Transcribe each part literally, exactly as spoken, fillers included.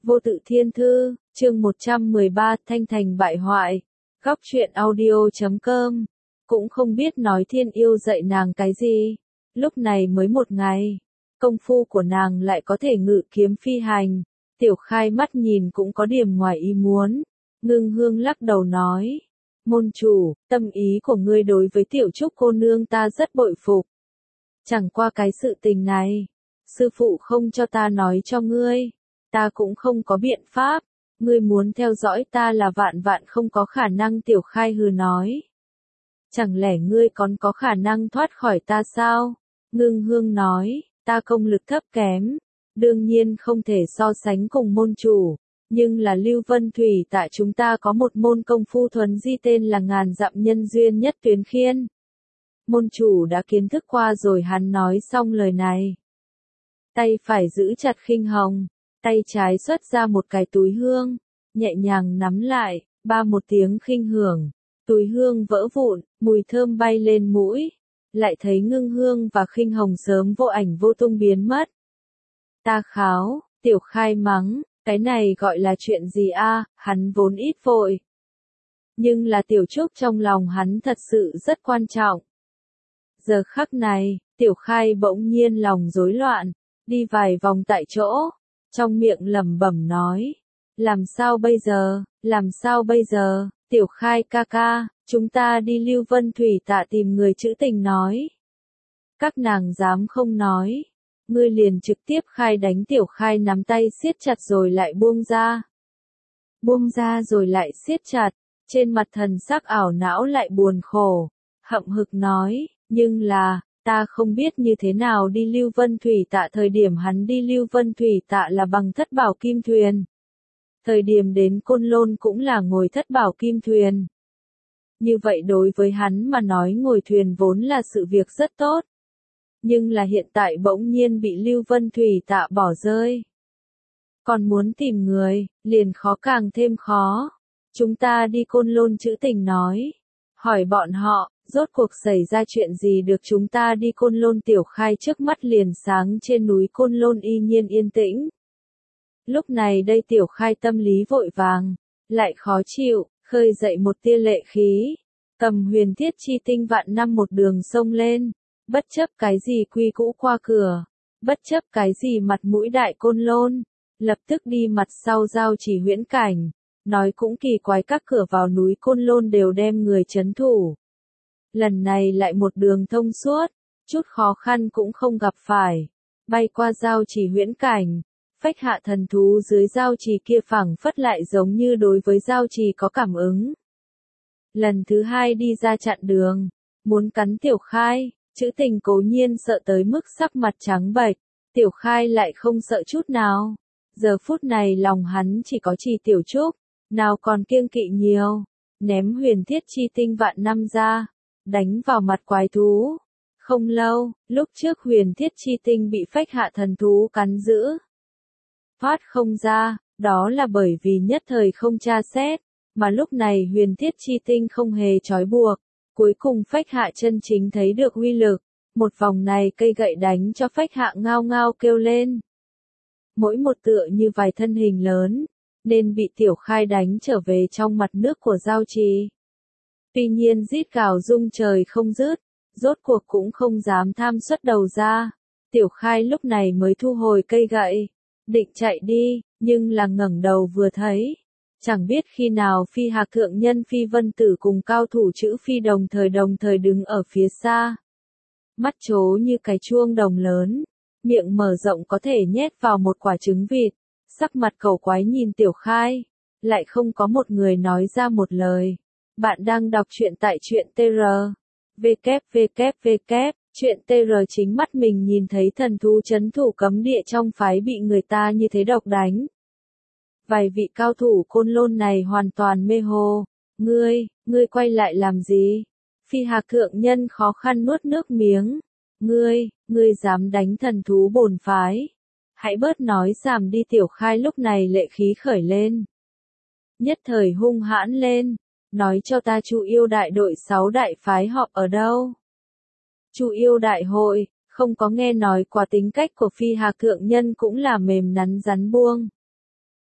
Vô tự thiên thư, chương một trăm mười ba Thanh thành bại hoại. Góc truyện audio chấm com. Cũng không biết nói thiên yêu dạy nàng cái gì. Lúc này mới một ngày. Công phu của nàng lại có thể ngự kiếm phi hành. Tiểu Khai mắt nhìn cũng có điểm ngoài ý muốn. Ngưng Hương lắc đầu nói. Môn chủ, tâm ý của ngươi đối với tiểu trúc cô nương ta rất bội phục. Chẳng qua cái sự tình này. Sư phụ không cho ta nói cho ngươi. Ta cũng không có biện pháp, ngươi muốn theo dõi ta là vạn vạn không có khả năng. Tiểu Khai hừ nói. Chẳng lẽ ngươi còn có khả năng thoát khỏi ta sao? Ngưng Hương nói, ta công lực thấp kém, đương nhiên không thể so sánh cùng môn chủ, nhưng là Lưu Vân Thủy tại chúng ta có một môn công phu thuần di tên là ngàn dặm nhân duyên nhất tuyến khiên. Môn chủ đã kiến thức qua rồi. Hắn nói xong lời này. Tay phải giữ chặt khinh hồng. Tay trái xuất ra một cái túi hương, nhẹ nhàng nắm lại, ba một tiếng khinh hưởng, túi hương vỡ vụn, mùi thơm bay lên mũi, lại thấy Ngưng Hương và khinh hồng sớm vô ảnh vô tung biến mất. Ta kháo, Tiểu Khai mắng, cái này gọi là chuyện gì a? Hắn vốn ít vội. Nhưng là Tiểu Trúc trong lòng hắn thật sự rất quan trọng. Giờ khắc này, Tiểu Khai bỗng nhiên lòng rối loạn, đi vài vòng tại chỗ. Trong miệng lẩm bẩm nói, làm sao bây giờ, làm sao bây giờ, Tiểu Khai ca ca, chúng ta đi Lưu Vân Thủy tạ tìm người trữ tình nói. Các nàng dám không nói, ngươi liền trực tiếp khai đánh. Tiểu Khai nắm tay siết chặt rồi lại buông ra. Buông ra rồi lại siết chặt, trên mặt thần sắc ảo não lại buồn khổ, hậm hực nói, nhưng là... Ta không biết như thế nào đi Lưu Vân Thủy tạ. Thời điểm hắn đi Lưu Vân Thủy tạ là bằng thất bảo kim thuyền. Thời điểm đến Côn Lôn cũng là ngồi thất bảo kim thuyền. Như vậy đối với hắn mà nói ngồi thuyền vốn là sự việc rất tốt. Nhưng là hiện tại bỗng nhiên bị Lưu Vân Thủy tạ bỏ rơi. Còn muốn tìm người, liền khó càng thêm khó. Chúng ta đi Côn Lôn trữ tình nói. Hỏi bọn họ. Rốt cuộc xảy ra chuyện gì được chúng ta đi Côn Lôn. Tiểu Khai trước mắt liền sáng. Trên núi Côn Lôn y nhiên yên tĩnh. Lúc này đây Tiểu Khai tâm lý vội vàng, lại khó chịu, khơi dậy một tia lệ khí. Cầm huyền thiết chi tinh vạn năm một đường sông lên, bất chấp cái gì quy cũ qua cửa, bất chấp cái gì mặt mũi đại Côn Lôn, lập tức đi mặt sau giao chỉ huyễn cảnh. Nói cũng kỳ quái, các cửa vào núi Côn Lôn đều đem người trấn thủ. Lần này lại một đường thông suốt, chút khó khăn cũng không gặp phải. Bay qua giao chỉ huyễn cảnh, phách hạ thần thú dưới giao chỉ kia phảng phất lại giống như đối với giao chỉ có cảm ứng. Lần thứ hai đi ra chặn đường, muốn cắn Tiểu Khai, trữ tình cố nhiên sợ tới mức sắc mặt trắng bệch. Tiểu Khai lại không sợ chút nào. Giờ phút này lòng hắn chỉ có chỉ Tiểu Trúc, nào còn kiêng kỵ nhiều. Ném huyền thiết chi tinh vạn năm ra, đánh vào mặt quái thú. Không lâu, lúc trước huyền thiết chi tinh bị phách hạ thần thú cắn giữ. Thoát không ra, đó là bởi vì nhất thời không tra xét, mà lúc này huyền thiết chi tinh không hề trói buộc. Cuối cùng phách hạ chân chính thấy được uy lực, một vòng này cây gậy đánh cho phách hạ ngao ngao kêu lên. Mỗi một tựa như vài thân hình lớn, nên bị Tiểu Khai đánh trở về trong mặt nước của giao trì. Tuy nhiên rít gào rung trời không dứt, rốt cuộc cũng không dám tham xuất đầu ra. Tiểu Khai lúc này mới thu hồi cây gậy, định chạy đi, nhưng là ngẩng đầu vừa thấy. Chẳng biết khi nào Phi Hạc thượng nhân Phi Vân Tử cùng cao thủ chữ Phi đồng thời đồng thời đứng ở phía xa. Mắt chố như cái chuông đồng lớn, miệng mở rộng có thể nhét vào một quả trứng vịt, sắc mặt cầu quái nhìn Tiểu Khai, lại không có một người nói ra một lời. Bạn đang đọc truyện tại truyện tê rờ. vê kép vê kép vê kép, truyện tê rờ chính mắt mình nhìn thấy thần thú trấn thủ cấm địa trong phái bị người ta như thế độc đánh. Vài vị cao thủ Côn Lôn này hoàn toàn mê hồ. Ngươi, ngươi quay lại làm gì? Phi Hạc thượng nhân khó khăn nuốt nước miếng. Ngươi, ngươi dám đánh thần thú bổn phái. Hãy bớt nói giảm đi. Tiểu Khai lúc này lệ khí khởi lên. Nhất thời hung hãn lên. Nói cho ta Chu Yêu đại đội sáu đại phái họp ở đâu? Chu Yêu đại hội, không có nghe nói qua tính cách của Phi Hạc thượng nhân cũng là mềm nắn rắn buông.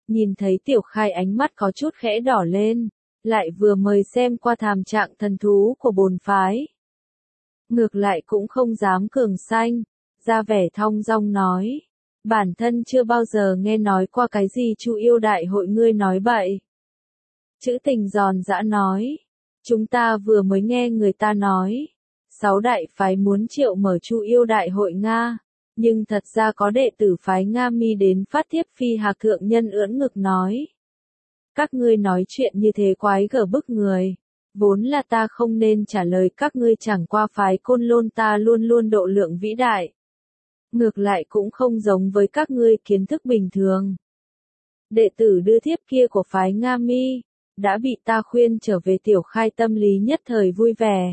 Nhìn thấy Tiểu Khai ánh mắt có chút khẽ đỏ lên, lại vừa mời xem qua thảm trạng thần thú của bổn phái. Ngược lại cũng không dám cường xanh, ra vẻ thong dong nói. Bản thân chưa bao giờ nghe nói qua cái gì Chu Yêu Đại Hội ngươi nói bậy. Chữ Tình giòn giã nói. Chúng ta vừa mới nghe người ta nói. Sáu đại phái muốn triệu mở Chu Yêu Đại Hội Nga. Nhưng thật ra có đệ tử phái Nga Mi đến phát thiếp Phi Hà Thượng Nhân ưỡn ngực nói. Các ngươi nói chuyện như thế quái gở bức người. Vốn là ta không nên trả lời các ngươi, chẳng qua phái Côn Lôn ta luôn luôn độ lượng vĩ đại. Ngược lại cũng không giống với các ngươi kiến thức bình thường. Đệ tử đưa thiếp kia của phái Nga Mi, đã bị ta khuyên trở về. Tiểu Khai tâm lý nhất thời vui vẻ.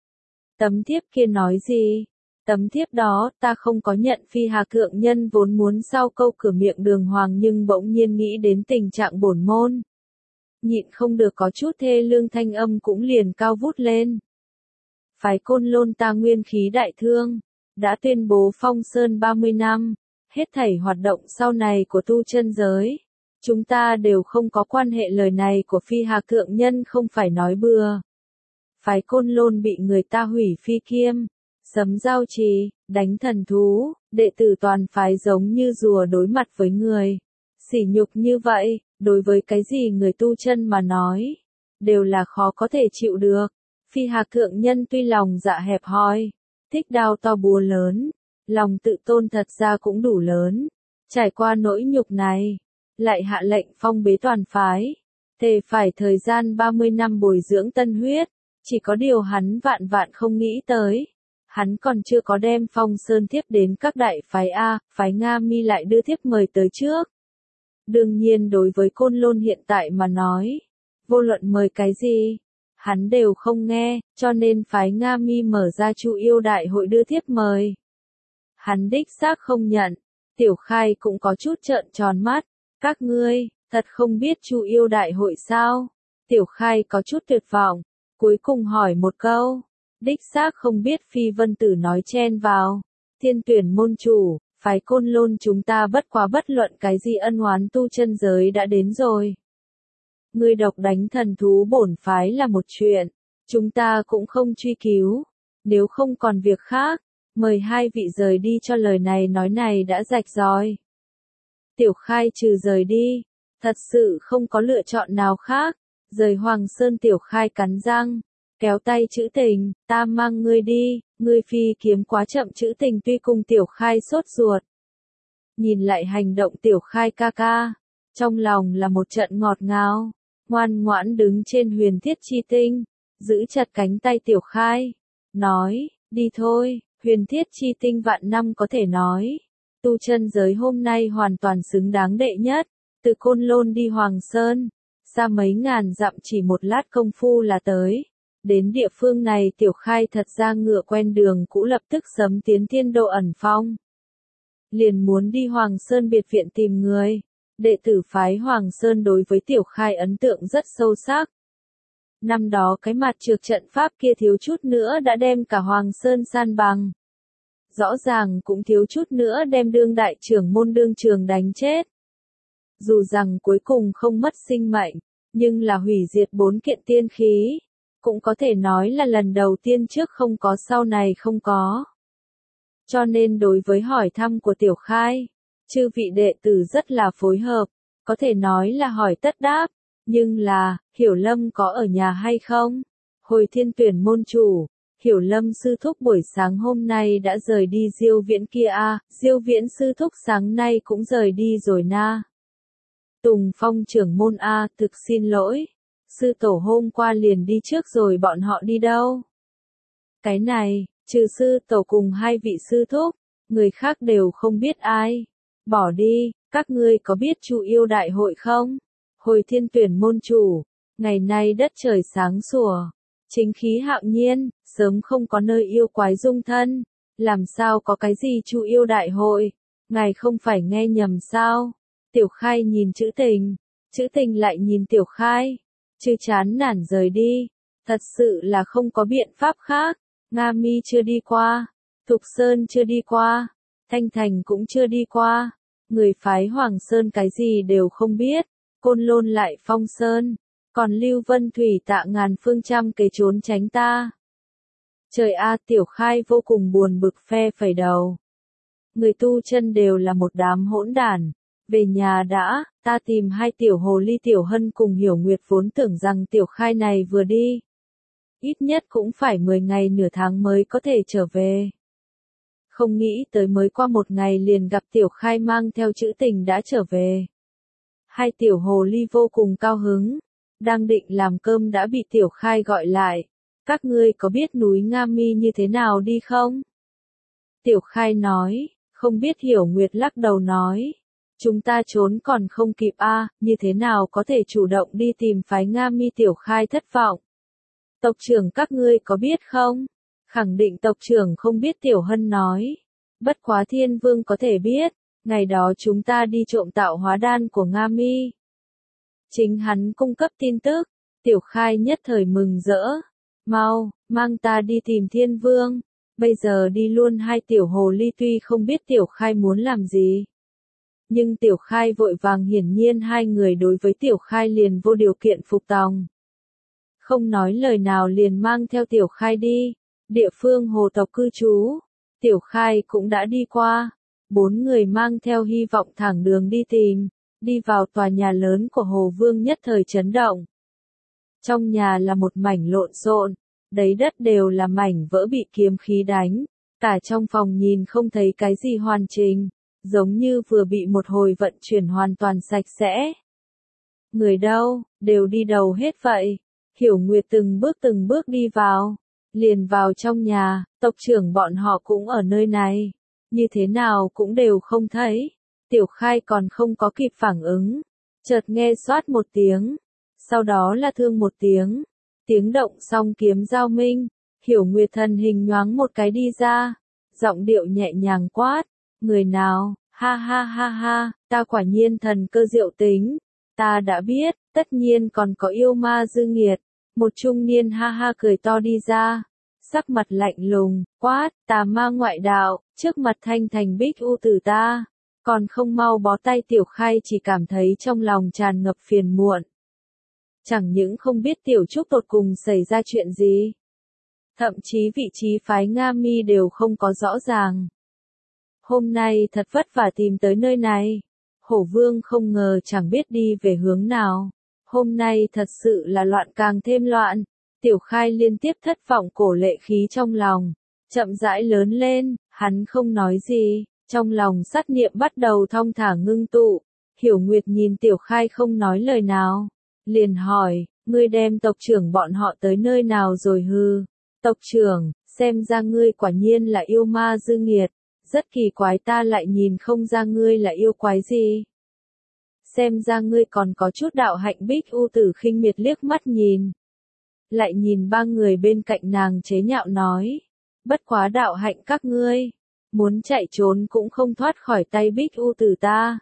Tấm thiếp kia nói gì? Tấm thiếp đó, ta không có nhận. Phi Hà Thượng Nhân vốn muốn sau câu cửa miệng đường hoàng nhưng bỗng nhiên nghĩ đến tình trạng bổn môn. Nhịn không được có chút thê lương, thanh âm cũng liền cao vút lên. Phái Côn Lôn ta nguyên khí đại thương, đã tuyên bố phong sơn ba mươi năm, hết thảy hoạt động sau này của tu chân giới. Chúng ta đều không có quan hệ, lời này của Phi Hà Thượng Nhân không phải nói bừa. Phái Côn Lôn bị người ta hủy phi kiêm, sấm giao trì, đánh thần thú, đệ tử toàn phái giống như rùa đối mặt với người. Sỉ nhục như vậy, đối với cái gì người tu chân mà nói, đều là khó có thể chịu được. Phi Hà Thượng Nhân tuy lòng dạ hẹp hòi, thích đao to búa lớn, lòng tự tôn thật ra cũng đủ lớn. Trải qua nỗi nhục này, lại hạ lệnh phong bế toàn phái, thề phải thời gian ba mươi năm bồi dưỡng tân huyết. Chỉ có điều hắn vạn vạn không nghĩ tới, hắn còn chưa có đem phong sơn thiếp đến các đại phái A, phái Nga Mi lại đưa thiếp mời tới trước. Đương nhiên đối với Côn Lôn hiện tại mà nói, vô luận mời cái gì, hắn đều không nghe, cho nên phái Nga Mi mở ra Chu Yêu Đại Hội đưa thiếp mời. Hắn đích xác không nhận. Tiểu Khai cũng có chút trợn tròn mắt. Các ngươi, thật không biết Chu Yêu Đại Hội sao? Tiểu Khai có chút tuyệt vọng, cuối cùng hỏi một câu. Đích xác không biết. Phi Vân Tử nói chen vào. Thiên Tuyển môn chủ, phái Côn Lôn chúng ta bất quá bất luận cái gì ân oán tu chân giới đã đến rồi. Ngươi độc đánh thần thú bổn phái là một chuyện, chúng ta cũng không truy cứu. Nếu không còn việc khác, mời hai vị rời đi cho lời này nói này đã rạch ròi. Tiểu Khai trừ rời đi, thật sự không có lựa chọn nào khác. Rời Hoàng Sơn. Tiểu Khai cắn răng, kéo tay Chữ Tình, ta mang ngươi đi, ngươi phi kiếm quá chậm. Chữ Tình tuy cùng Tiểu Khai sốt ruột, nhìn lại hành động Tiểu Khai ca ca, trong lòng là một trận ngọt ngào, ngoan ngoãn đứng trên huyền thiết chi tinh, giữ chặt cánh tay Tiểu Khai, nói, đi thôi. Huyền thiết chi tinh vạn năm có thể nói, tu chân giới hôm nay hoàn toàn xứng đáng đệ nhất. Từ Côn Lôn đi Hoàng Sơn, xa mấy ngàn dặm chỉ một lát công phu là tới. Đến địa phương này Tiểu Khai thật ra ngựa quen đường cũ, lập tức sấm tiến Thiên Độ ẩn phong. Liền muốn đi Hoàng Sơn biệt viện tìm người. Đệ tử phái Hoàng Sơn đối với Tiểu Khai ấn tượng rất sâu sắc. Năm đó cái mặt trược trận pháp kia thiếu chút nữa đã đem cả Hoàng Sơn san bằng. Rõ ràng cũng thiếu chút nữa đem đương đại trưởng môn đương trường đánh chết. Dù rằng cuối cùng không mất sinh mệnh, nhưng là hủy diệt bốn kiện tiên khí. Cũng có thể nói là lần đầu tiên, trước không có sau này không có. Cho nên đối với hỏi thăm của Tiểu Khai, chư vị đệ tử rất là phối hợp, có thể nói là hỏi tất đáp. Nhưng là, Hiểu Lâm có ở nhà hay không? Hồi Thiên Tuyển môn chủ, Hiểu Lâm sư thúc buổi sáng hôm nay đã rời đi Diêu Viễn kia a, Diêu Viễn sư thúc sáng nay cũng rời đi rồi na. Tùng Phong trưởng môn a, thực xin lỗi, sư tổ hôm qua liền đi trước rồi. Bọn họ đi đâu? Cái này, trừ sư tổ cùng hai vị sư thúc, người khác đều không biết ai. Bỏ đi, các ngươi có biết Chu Yêu Đại Hội không? Hồi Thiên Tuyển môn chủ, ngày nay đất trời sáng sủa, chính khí hạo nhiên, sớm không có nơi yêu quái dung thân, làm sao có cái gì Chu Yêu Đại Hội, ngài không phải nghe nhầm sao? Tiểu Khai nhìn Chữ Tình, Chữ Tình lại nhìn Tiểu Khai, chư chán nản rời đi, thật sự là không có biện pháp khác. Nga Mi chưa đi qua, Thục Sơn chưa đi qua, Thanh Thành cũng chưa đi qua, Người phái Hoàng Sơn cái gì đều không biết, Côn Lôn lại phong sơn, còn Lưu Vân Thủy tạ ngàn phương trăm kế trốn tránh ta. Trời a, Tiểu Khai vô cùng buồn bực phe phẩy đầu. Người tu chân đều là một đám hỗn đản. Về nhà đã, ta tìm hai tiểu hồ ly Tiểu Hân cùng Hiểu Nguyệt vốn tưởng rằng Tiểu Khai này vừa đi. Ít nhất cũng phải mười ngày nửa tháng mới có thể trở về. Không nghĩ tới mới qua một ngày liền gặp Tiểu Khai mang theo chữ tình đã trở về. Hai tiểu hồ ly vô cùng cao hứng, đang định làm cơm đã bị Tiểu Khai gọi lại. Các ngươi có biết núi Nga Mi như thế nào đi không? Tiểu Khai nói, không biết. Hiểu Nguyệt lắc đầu nói, chúng ta trốn còn không kịp a, như thế nào có thể chủ động đi tìm phái Nga Mi. Tiểu Khai thất vọng. Tộc trưởng các ngươi có biết không? Khẳng định tộc trưởng không biết. Tiểu Hân nói, bất quá Thiên Vương có thể biết, ngày đó chúng ta đi trộm tạo hóa đan của Nga Mi. Chính hắn cung cấp tin tức. Tiểu Khai nhất thời mừng rỡ, mau, mang ta đi tìm Thiên Vương, bây giờ đi luôn. Hai tiểu hồ ly tuy không biết Tiểu Khai muốn làm gì, nhưng Tiểu Khai vội vàng, hiển nhiên hai người đối với Tiểu Khai liền vô điều kiện phục tòng. Không nói lời nào liền mang theo Tiểu Khai đi, địa phương hồ tộc cư trú. Tiểu Khai cũng đã đi qua, bốn người mang theo hy vọng thẳng đường đi tìm, đi vào tòa nhà lớn của Hồ Vương nhất thời chấn động. Trong nhà là một mảnh lộn xộn, đầy đất đều là mảnh vỡ bị kiếm khí đánh, cả trong phòng nhìn không thấy cái gì hoàn chỉnh, giống như vừa bị một hồi vận chuyển hoàn toàn sạch sẽ. Người đâu, đều đi đâu hết vậy? Hiểu Nguyệt từng bước từng bước đi vào, liền vào trong nhà, tộc trưởng bọn họ cũng ở nơi này, như thế nào cũng đều không thấy. Tiểu Khai còn không có kịp phản ứng, chợt nghe xoát một tiếng, sau đó là thương một tiếng, tiếng động song kiếm giao minh. Hiểu Nguyệt thân hình nhoáng một cái đi ra, giọng điệu nhẹ nhàng quát, người nào? Ha ha ha ha, ta quả nhiên thần cơ diệu tính, ta đã biết, tất nhiên còn có yêu ma dư nghiệt. Một trung niên ha ha cười to đi ra, sắc mặt lạnh lùng, quát, tà ma ngoại đạo, trước mặt Thanh Thành Bích U tử ta, còn không mau bó tay. Tiểu Khai chỉ cảm thấy trong lòng tràn ngập phiền muộn. Chẳng những không biết Tiểu Trúc tột cùng xảy ra chuyện gì, thậm chí vị trí phái Nga Mi đều không có rõ ràng. Hôm nay thật vất vả tìm tới nơi này, Hổ Vương không ngờ chẳng biết đi về hướng nào. Hôm nay thật sự là loạn càng thêm loạn. Tiểu Khai liên tiếp thất vọng, cổ lệ khí trong lòng chậm rãi lớn lên, hắn không nói gì, trong lòng sát niệm bắt đầu thong thả ngưng tụ. Hiểu Nguyệt nhìn Tiểu Khai không nói lời nào, liền hỏi, ngươi đem tộc trưởng bọn họ tới nơi nào rồi hư? Tộc trưởng, xem ra ngươi quả nhiên là yêu ma dư nghiệt, rất kỳ quái, ta lại nhìn không ra ngươi là yêu quái gì. Xem ra ngươi còn có chút đạo hạnh. Bích U tử khinh miệt liếc mắt nhìn, lại nhìn ba người bên cạnh nàng chế nhạo nói, bất quá đạo hạnh các ngươi, muốn chạy trốn cũng không thoát khỏi tay Bích U tử ta.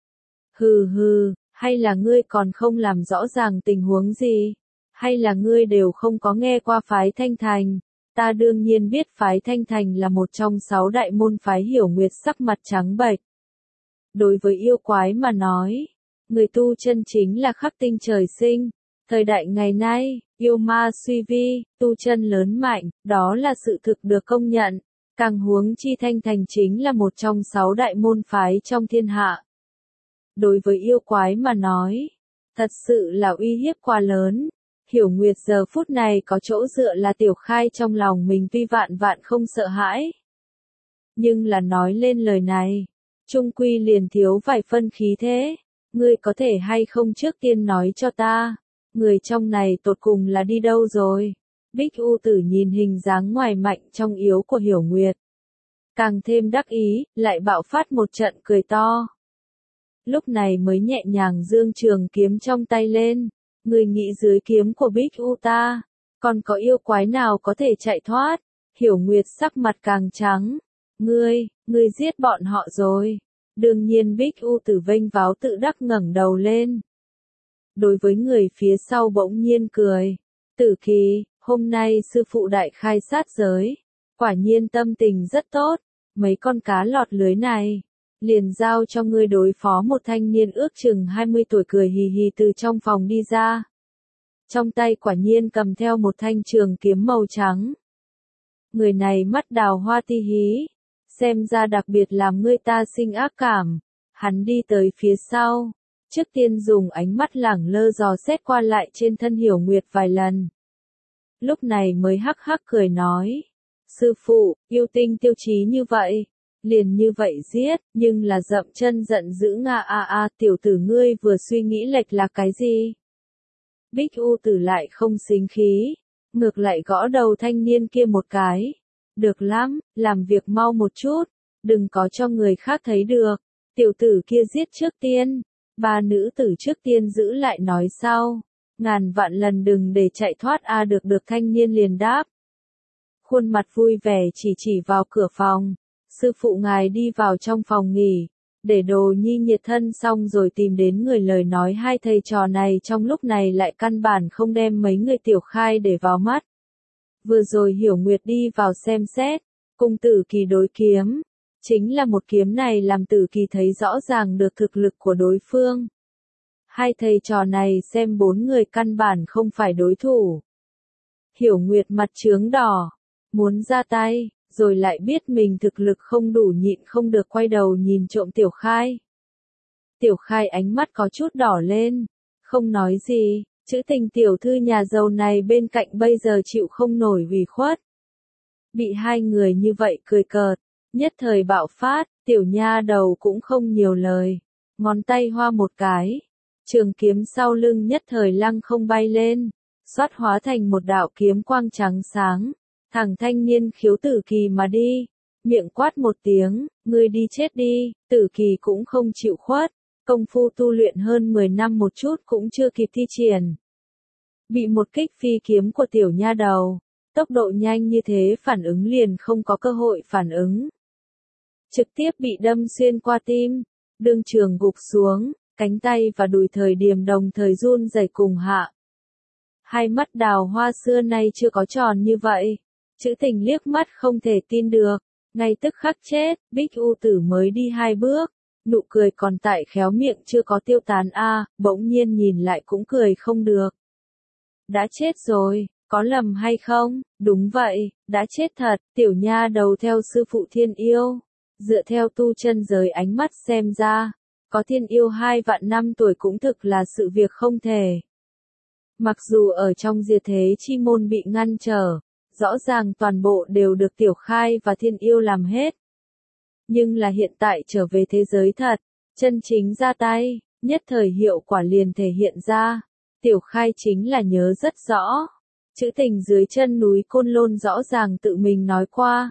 Hừ hừ, hay là ngươi còn không làm rõ ràng tình huống gì, hay là ngươi đều không có nghe qua phái Thanh Thành? Ta đương nhiên biết phái Thanh Thành là một trong sáu đại môn phái. Hiểu Nguyệt sắc mặt trắng bệch. Đối với yêu quái mà nói, người tu chân chính là khắc tinh trời sinh. Thời đại ngày nay, yêu ma suy vi, tu chân lớn mạnh, đó là sự thực được công nhận. Càng huống chi Thanh Thành chính là một trong sáu đại môn phái trong thiên hạ. Đối với yêu quái mà nói, thật sự là uy hiếp quá lớn. Hiểu Nguyệt giờ phút này có chỗ dựa là Tiểu Khai, trong lòng mình tuy vạn vạn không sợ hãi, nhưng là nói lên lời này, trung quy liền thiếu vài phân khí thế. Ngươi có thể hay không trước tiên nói cho ta, người trong này tột cùng là đi đâu rồi? Bích U tử nhìn hình dáng ngoài mạnh trong yếu của Hiểu Nguyệt, càng thêm đắc ý, lại bạo phát một trận cười to. Lúc này mới nhẹ nhàng dương trường kiếm trong tay lên. Người nghĩ dưới kiếm của Bích U ta, còn có yêu quái nào có thể chạy thoát? Hiểu Nguyệt sắc mặt càng trắng. Ngươi, ngươi giết bọn họ rồi. Đương nhiên Bích U tử vênh váo tự đắc ngẩng đầu lên. Đối với người phía sau bỗng nhiên cười. Tử Kỳ, hôm nay sư phụ đại khai sát giới, quả nhiên tâm tình rất tốt. Mấy con cá lọt lưới này, liền giao cho ngươi đối phó một thanh niên ước chừng hai mươi tuổi cười hì hì từ trong phòng đi ra. Trong tay quả nhiên cầm theo một thanh trường kiếm màu trắng. Người này mắt đào hoa ti hí, xem ra đặc biệt làm người ta sinh ác cảm. Hắn đi tới phía sau, trước tiên dùng ánh mắt lẳng lơ dò xét qua lại trên thân Hiểu Nguyệt vài lần. Lúc này mới hắc hắc cười nói, sư phụ, yêu tinh tiêu chí như vậy, liền như vậy giết, nhưng là dậm chân giận dữ nga a a tiểu tử ngươi vừa suy nghĩ lệch là cái gì? Bích U Tử lại không xính khí, ngược lại gõ đầu thanh niên kia một cái. Được lắm, làm việc mau một chút, đừng có cho người khác thấy được. Tiểu tử kia giết trước tiên, ba nữ tử trước tiên giữ lại nói sau. Ngàn vạn lần đừng để chạy thoát a à được được thanh niên liền đáp. Khuôn mặt vui vẻ chỉ chỉ vào cửa phòng. Sư phụ ngài đi vào trong phòng nghỉ, để Đồ Nhi nhiệt thân xong rồi tìm đến người lời nói hai thầy trò này trong lúc này lại căn bản không đem mấy người tiểu khai để vào mắt. Vừa rồi Hiểu Nguyệt đi vào xem xét, cùng Tử Kỳ đối kiếm, chính là một kiếm này làm Tử Kỳ thấy rõ ràng được thực lực của đối phương. Hai thầy trò này xem bốn người căn bản không phải đối thủ. Hiểu Nguyệt mặt chướng đỏ, muốn ra tay, rồi lại biết mình thực lực không đủ nhịn không được quay đầu nhìn trộm Tiểu Khai. Tiểu Khai ánh mắt có chút đỏ lên, không nói gì, chữ Tình tiểu thư nhà giàu này bên cạnh bây giờ chịu không nổi ủy khuất. Bị hai người như vậy cười cợt, nhất thời bạo phát, tiểu nha đầu cũng không nhiều lời, ngón tay hoa một cái, trường kiếm sau lưng nhất thời lăng không bay lên, xoát hóa thành một đạo kiếm quang trắng sáng. Thằng thanh niên khiếu Tử Kỳ mà đi, miệng quát một tiếng, ngươi đi chết đi, Tử Kỳ cũng không chịu khuất, công phu tu luyện hơn mười năm một chút cũng chưa kịp thi triển. Bị một kích phi kiếm của tiểu nha đầu, tốc độ nhanh như thế phản ứng liền không có cơ hội phản ứng. Trực tiếp bị đâm xuyên qua tim, đương trường gục xuống, cánh tay và đùi thời điểm đồng thời run rẩy cùng hạ. Hai mắt đào hoa xưa nay chưa có tròn như vậy. Chữ Tình liếc mắt không thể tin được, ngay tức khắc chết, Bích U Tử mới đi hai bước, nụ cười còn tại khéo miệng chưa có tiêu tán a, à, bỗng nhiên nhìn lại cũng cười không được. Đã chết rồi, có lầm hay không? Đúng vậy, đã chết thật, tiểu nha đầu theo sư phụ Thiên Yêu, dựa theo tu chân giới ánh mắt xem ra, có Thiên Yêu hai vạn năm tuổi cũng thực là sự việc không thể. Mặc dù ở trong diệt thế chi môn bị ngăn trở, rõ ràng toàn bộ đều được Tiểu Khai và Thiên Yêu làm hết. Nhưng là hiện tại trở về thế giới thật, chân chính ra tay, nhất thời hiệu quả liền thể hiện ra. Tiểu Khai chính là nhớ rất rõ. Chữ Tình dưới chân núi Côn Lôn rõ ràng tự mình nói qua.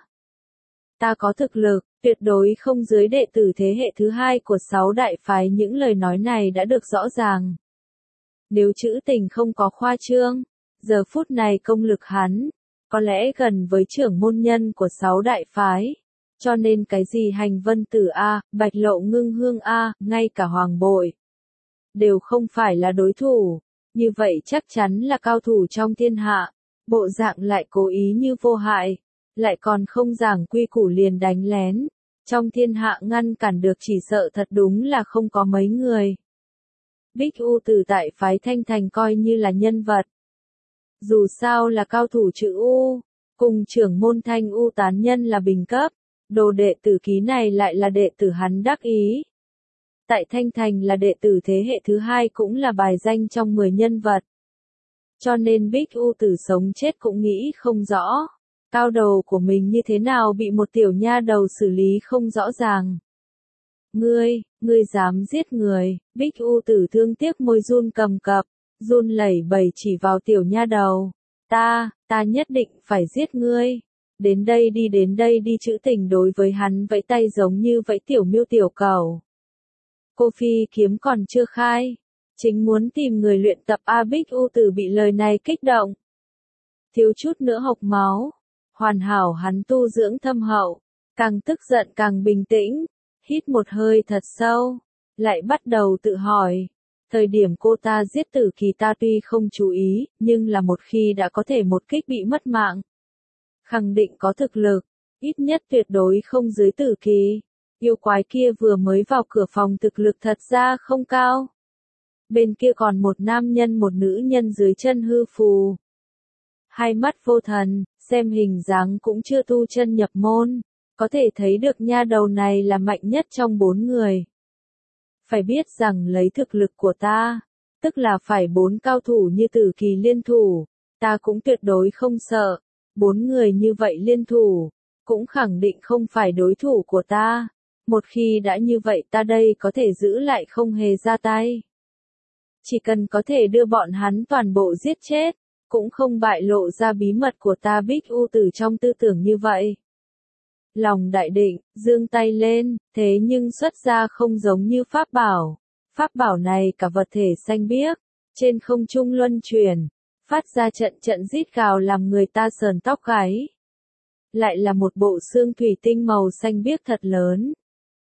Ta có thực lực, tuyệt đối không dưới đệ tử thế hệ thứ hai của sáu đại phái, những lời nói này đã được rõ ràng. Nếu Chữ Tình không có khoa trương, giờ phút này công lực hắn, có lẽ gần với trưởng môn nhân của sáu đại phái. Cho nên cái gì Hành Vân Tử A, Bạch Lộ Ngưng Hương A, ngay cả Hoàng Bội, đều không phải là đối thủ. Như vậy chắc chắn là cao thủ trong thiên hạ. Bộ dạng lại cố ý như vô hại, lại còn không giảng quy củ liền đánh lén. Trong thiên hạ ngăn cản được chỉ sợ thật đúng là không có mấy người. Bích U Tử tại phái Thanh Thành coi như là nhân vật. Dù sao là cao thủ chữ U, cùng trưởng môn Thanh U tán nhân là bình cấp, đồ đệ tử ký này lại là đệ tử hắn đắc ý. Tại Thanh Thành là đệ tử thế hệ thứ hai cũng là bài danh trong mười nhân vật. Cho nên Bích U Tử sống chết cũng nghĩ không rõ, cao đầu của mình như thế nào bị một tiểu nha đầu xử lý không rõ ràng. Ngươi, ngươi dám giết người, Bích U Tử thương tiếc môi run cầm cập, run lẩy bẩy chỉ vào tiểu nha đầu. Ta, ta nhất định phải giết ngươi. Đến đây đi đến đây đi Chữ Tình đối với hắn vẫy tay giống như vẫy tiểu miêu tiểu cầu. Cô phi kiếm còn chưa khai, chính muốn tìm người luyện tập A. Bích U Tử bị lời này kích động. Thiếu chút nữa hộc máu, hoàn hảo hắn tu dưỡng thâm hậu, càng tức giận càng bình tĩnh, hít một hơi thật sâu, lại bắt đầu tự hỏi. Thời điểm cô ta giết Tử Kỳ ta tuy không chú ý, nhưng là một khi đã có thể một kích bị mất mạng. Khẳng định có thực lực, ít nhất tuyệt đối không dưới Tử Kỳ. Yêu quái kia vừa mới vào cửa phòng thực lực thật ra không cao. Bên kia còn một nam nhân một nữ nhân dưới chân hư phù. Hai mắt vô thần, xem hình dáng cũng chưa tu chân nhập môn, có thể thấy được nha đầu này là mạnh nhất trong bốn người. Phải biết rằng lấy thực lực của ta, tức là phải bốn cao thủ như Tử Kỳ liên thủ, ta cũng tuyệt đối không sợ. Bốn người như vậy liên thủ, cũng khẳng định không phải đối thủ của ta. Một khi đã như vậy ta đây có thể giữ lại không hề ra tay. Chỉ cần có thể đưa bọn hắn toàn bộ giết chết, cũng không bại lộ ra bí mật của ta Bích U Tử trong tư tưởng như vậy. Lòng đại định, giương tay lên, thế nhưng xuất ra không giống như pháp bảo. Pháp bảo này cả vật thể xanh biếc, trên không trung luân chuyển, phát ra trận trận rít gào làm người ta sờn tóc gáy. Lại là một bộ xương thủy tinh màu xanh biếc thật lớn.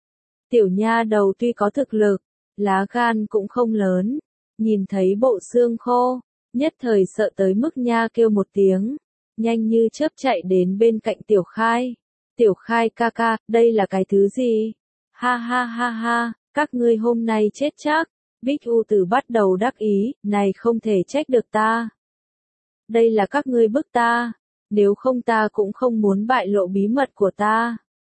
Tiểu nha đầu tuy có thực lực, lá gan cũng không lớn, nhìn thấy bộ xương khô, nhất thời sợ tới mức nha kêu một tiếng, nhanh như chớp chạy đến bên cạnh Tiểu Khai. Tiểu Khai ca ca, đây là cái thứ gì? Ha ha ha ha, các ngươi hôm nay chết chắc. Bích U Tử bắt đầu đắc ý, này không thể trách được ta. Đây là các ngươi bức ta, nếu không ta cũng không muốn bại lộ bí mật của ta.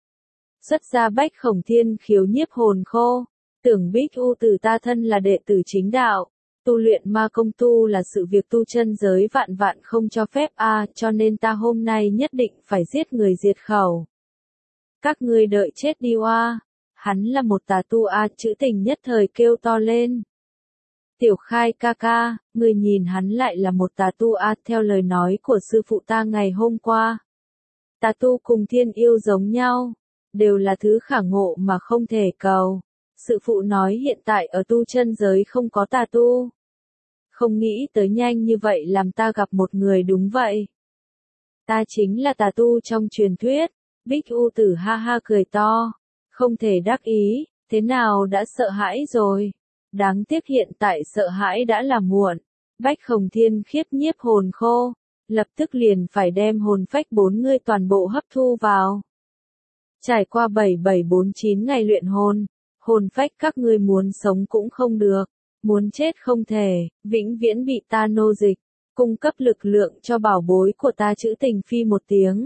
Xuất ra bách khổng thiên khiếu nhiếp hồn khô, tưởng Bích U Tử ta thân là đệ tử chính đạo, tu luyện ma công tu là sự việc tu chân giới vạn vạn không cho phép a, à, cho nên ta hôm nay nhất định phải giết người diệt khẩu. Các ngươi đợi chết đi oa, hắn là một tà tu a, à, chữ tình nhất thời kêu to lên. Tiểu Khai ca ca, người nhìn hắn lại là một tà tu a, à, theo lời nói của sư phụ ta ngày hôm qua. Tà tu cùng thiên yêu giống nhau, đều là thứ khả ngộ mà không thể cầu. Sư phụ nói hiện tại ở tu chân giới không có tà tu. Không nghĩ tới nhanh như vậy làm ta gặp một người đúng vậy. Ta chính là tà tu trong truyền thuyết. Bích U Tử ha ha cười to, không thể đắc ý, thế nào đã sợ hãi rồi. Đáng tiếc hiện tại sợ hãi đã là muộn. Bách Khổng Thiên khiếp nhiếp hồn khô, lập tức liền phải đem hồn phách bốn người toàn bộ hấp thu vào. Trải qua bảy bảy bốn chín ngày luyện hồn, hồn phách các ngươi muốn sống cũng không được, muốn chết không thể, vĩnh viễn bị ta nô dịch, cung cấp lực lượng cho bảo bối của ta trữ tình phi một tiếng.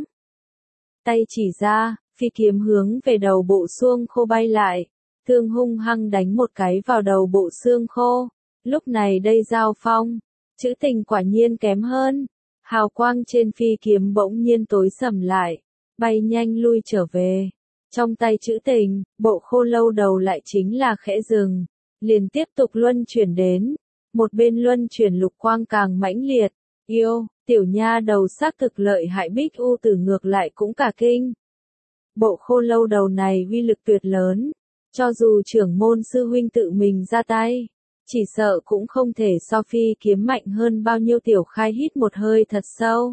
Tay chỉ ra, phi kiếm hướng về đầu bộ xương khô bay lại, thương hung hăng đánh một cái vào đầu bộ xương khô. Lúc này đây giao phong, trữ tình quả nhiên kém hơn, hào quang trên phi kiếm bỗng nhiên tối sầm lại, bay nhanh lui trở về. Trong tay trữ tình, bộ khô lâu đầu lại chính là khẽ dừng, liền tiếp tục luân chuyển đến, một bên luân chuyển lục quang càng mãnh liệt, yêu, tiểu nha đầu xác thực lợi hại. Bích U Tử ngược lại cũng cả kinh. Bộ khô lâu đầu này uy lực tuyệt lớn, cho dù trưởng môn sư huynh tự mình ra tay, chỉ sợ cũng không thể so phi kiếm mạnh hơn bao nhiêu. Tiểu Khai hít một hơi thật sâu,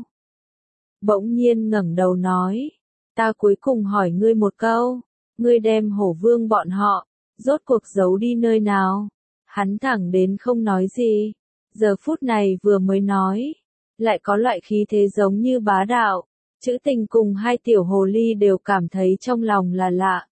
bỗng nhiên ngẩng đầu nói. Ta cuối cùng hỏi ngươi một câu, ngươi đem hổ vương bọn họ, rốt cuộc giấu đi nơi nào? Hắn thẳng đến không nói gì, giờ phút này vừa mới nói, lại có loại khí thế giống như bá đạo, trữ tình cùng hai tiểu hồ ly đều cảm thấy trong lòng là lạ.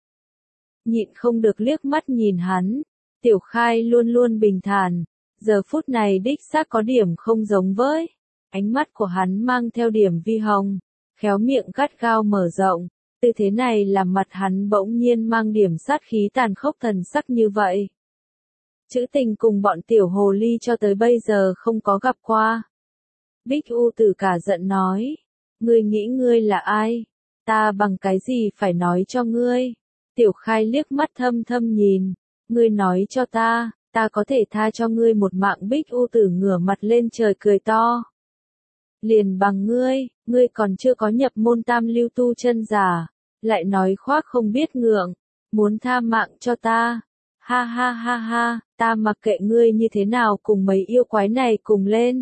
Nhịn không được liếc mắt nhìn hắn, Tiểu Khai luôn luôn bình thản, giờ phút này đích xác có điểm không giống với, ánh mắt của hắn mang theo điểm vi hồng. Khéo miệng gắt gao mở rộng, tư thế này làm mặt hắn bỗng nhiên mang điểm sát khí tàn khốc thần sắc như vậy. Trữ tình cùng bọn tiểu hồ ly cho tới bây giờ không có gặp qua. Bích U Tử cả giận nói, ngươi nghĩ ngươi là ai? Ta bằng cái gì phải nói cho ngươi? Tiểu Khai liếc mắt thâm thâm nhìn, ngươi nói cho ta, ta có thể tha cho ngươi một mạng. Bích U Tử ngửa mặt lên trời cười to. Liền bằng ngươi, ngươi còn chưa có nhập môn tam lưu tu chân giả, lại nói khoác không biết ngượng, muốn tha mạng cho ta. Ha ha ha ha, ta mặc kệ ngươi như thế nào cùng mấy yêu quái này cùng lên.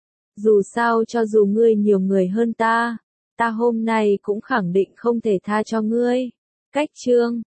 Dù sao cho dù ngươi nhiều người hơn ta, ta hôm nay cũng khẳng định không thể tha cho ngươi. Cách chương